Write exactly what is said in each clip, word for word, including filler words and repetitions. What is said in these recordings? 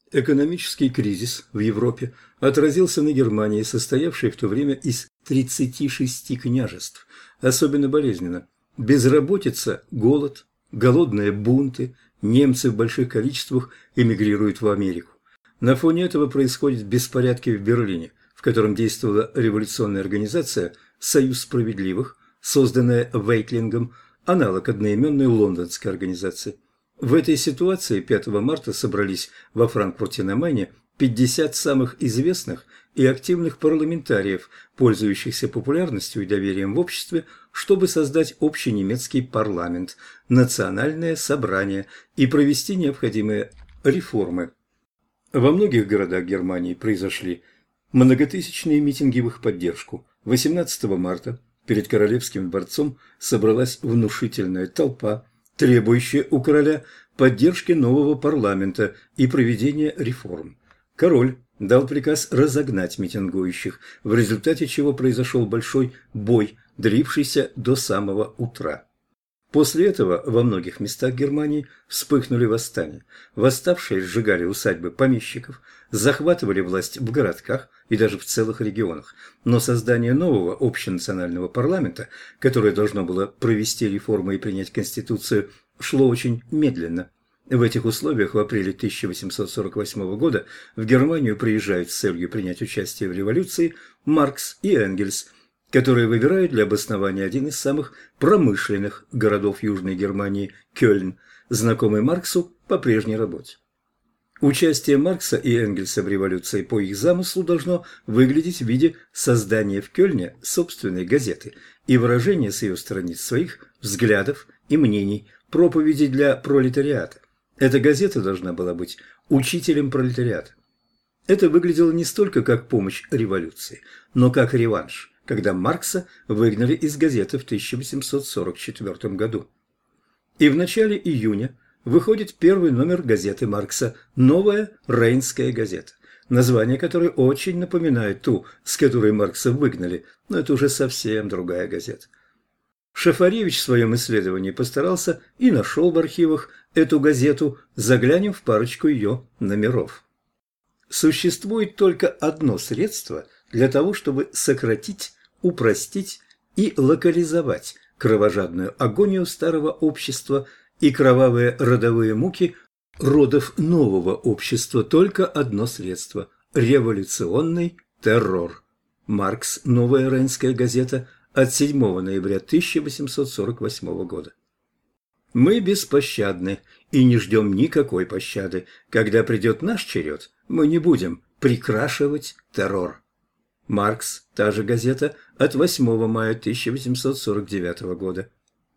Экономический кризис в Европе отразился на Германии, состоявшей в то время из тридцати шести княжеств. Особенно болезненно. Безработица, голод, голодные бунты, немцы в больших количествах эмигрируют в Америку. На фоне этого происходят беспорядки в Берлине, в котором действовала революционная организация «Союз справедливых», созданная Вейтлингом, аналог одноименной лондонской организации. В этой ситуации пятого марта собрались во Франкфурте на Майне пятьдесят самых известных и активных парламентариев, пользующихся популярностью и доверием в обществе, чтобы создать общий немецкий парламент, национальное собрание и провести необходимые реформы. Во многих городах Германии произошли многотысячные митинги в их поддержку. восемнадцатого марта перед Королевским дворцом собралась внушительная толпа, требующая у короля поддержки нового парламента и проведения реформ. Король дал приказ разогнать митингующих, в результате чего произошел большой бой, длившийся до самого утра. После этого во многих местах Германии вспыхнули восстания. Восставшие сжигали усадьбы помещиков, захватывали власть в городках и даже в целых регионах. Но создание нового общенационального парламента, которое должно было провести реформы и принять конституцию, шло очень медленно. В этих условиях в апреле тысяча восемьсот сорок восьмого года в Германию приезжают с целью принять участие в революции Маркс и Энгельс, которые выбирают для обоснования один из самых промышленных городов Южной Германии – Кёльн, знакомый Марксу по прежней работе. Участие Маркса и Энгельса в революции по их замыслу должно выглядеть в виде создания в Кёльне собственной газеты и выражения с ее страниц своих взглядов и мнений, проповеди для пролетариата. Эта газета должна была быть учителем пролетариата. Это выглядело не столько как помощь революции, но как реванш, когда Маркса выгнали из газеты в тысяча восемьсот сорок четвёртом году. И в начале июня выходит первый номер газеты Маркса «Новая Рейнская газета», название которой очень напоминает ту, с которой Маркса выгнали, но это уже совсем другая газета. Шафаревич в своем исследовании постарался и нашел в архивах эту газету, заглянем в парочку ее номеров. Существует только одно средство для того, чтобы сократить, упростить и локализовать кровожадную агонию старого общества и кровавые родовые муки родов нового общества. Только одно средство – революционный террор. Маркс. Новая Рейнская газета от седьмого ноября тысяча восемьсот сорок восьмого года. Мы беспощадны и не ждем никакой пощады. Когда придет наш черед, мы не будем прикрашивать террор. Маркс. Та же газета от восьмого мая тысяча восемьсот сорок девятого года.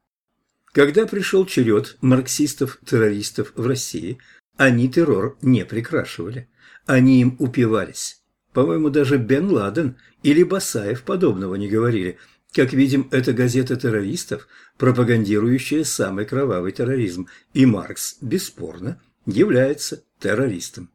Когда пришел черед марксистов-террористов в России, они террор не прикрашивали, они им упивались. По-моему, даже Бен Ладен или Басаев подобного не говорили. Как видим, это газета террористов, пропагандирующая самый кровавый терроризм, и Маркс, бесспорно, является террористом.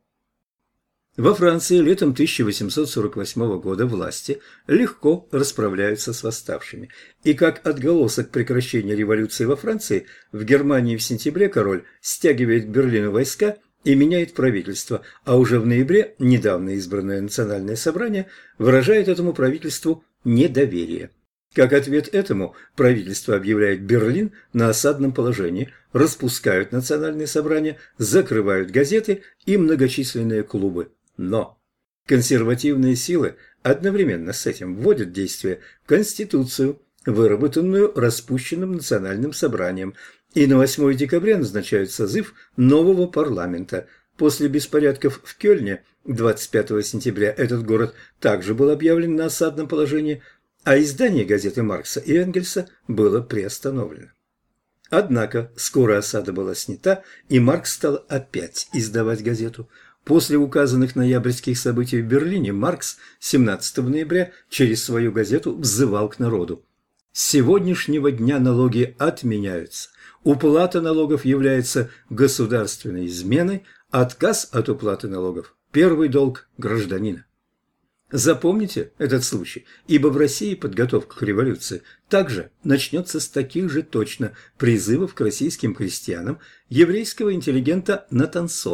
Во Франции летом тысяча восемьсот сорок восьмого года власти легко расправляются с восставшими. И как отголосок прекращения революции во Франции, в Германии в сентябре король стягивает к Берлину войска и меняет правительство, а уже в ноябре недавно избранное национальное собрание выражает этому правительству недоверие. Как ответ этому, правительство объявляет Берлин на осадном положении, распускают национальные собрания, закрывают газеты и многочисленные клубы. Но консервативные силы одновременно с этим вводят в действие Конституцию, выработанную распущенным национальным собранием, и на восьмое декабря назначают созыв нового парламента. После беспорядков в Кёльне двадцать пятого сентября этот город также был объявлен на осадном положении, а издание газеты Маркса и Энгельса было приостановлено. Однако скоро осада была снята, и Маркс стал опять издавать газету. После указанных ноябрьских событий в Берлине Маркс семнадцатого ноября через свою газету взывал к народу. С сегодняшнего дня налоги отменяются. Уплата налогов является государственной изменой, отказ от уплаты налогов – первый долг гражданина. Запомните этот случай, ибо в России подготовка к революции также начнется с таких же точно призывов к российским крестьянам еврейского интеллигента Натансона.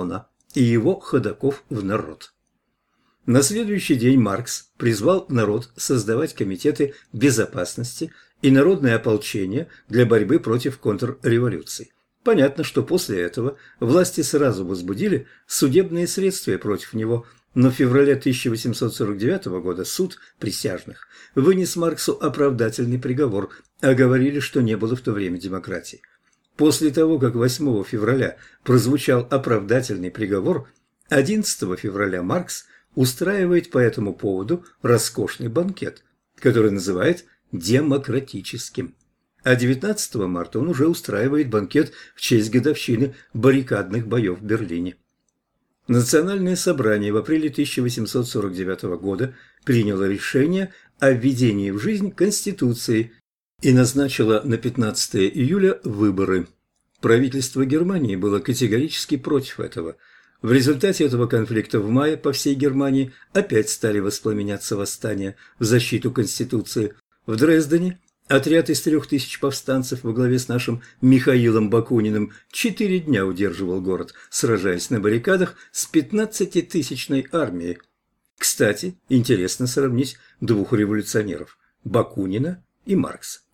и его ходоков в народ. На следующий день Маркс призвал народ создавать комитеты безопасности и народное ополчение для борьбы против контрреволюции. Понятно, что после этого власти сразу возбудили судебные следствия против него, но в феврале тысяча восемьсот сорок девятого года суд присяжных вынес Марксу оправдательный приговор, а говорили, что не было в то время демократии. После того, как восьмого февраля прозвучал оправдательный приговор, одиннадцатого февраля Маркс устраивает по этому поводу роскошный банкет, который называет демократическим. А девятнадцатого марта он уже устраивает банкет в честь годовщины баррикадных боев в Берлине. Национальное собрание в апреле тысяча восемьсот сорок девятого года приняло решение о введении в жизнь Конституции и назначило на пятнадцатое июля выборы. Правительство Германии было категорически против этого. В результате этого конфликта в мае по всей Германии опять стали воспламеняться восстания в защиту Конституции. В Дрездене отряд из трех тысяч повстанцев во главе с нашим Михаилом Бакуниным четыре дня удерживал город, сражаясь на баррикадах с пятнадцатитысячной армией. Кстати, интересно сравнить двух революционеров – Бакунина и Маркса.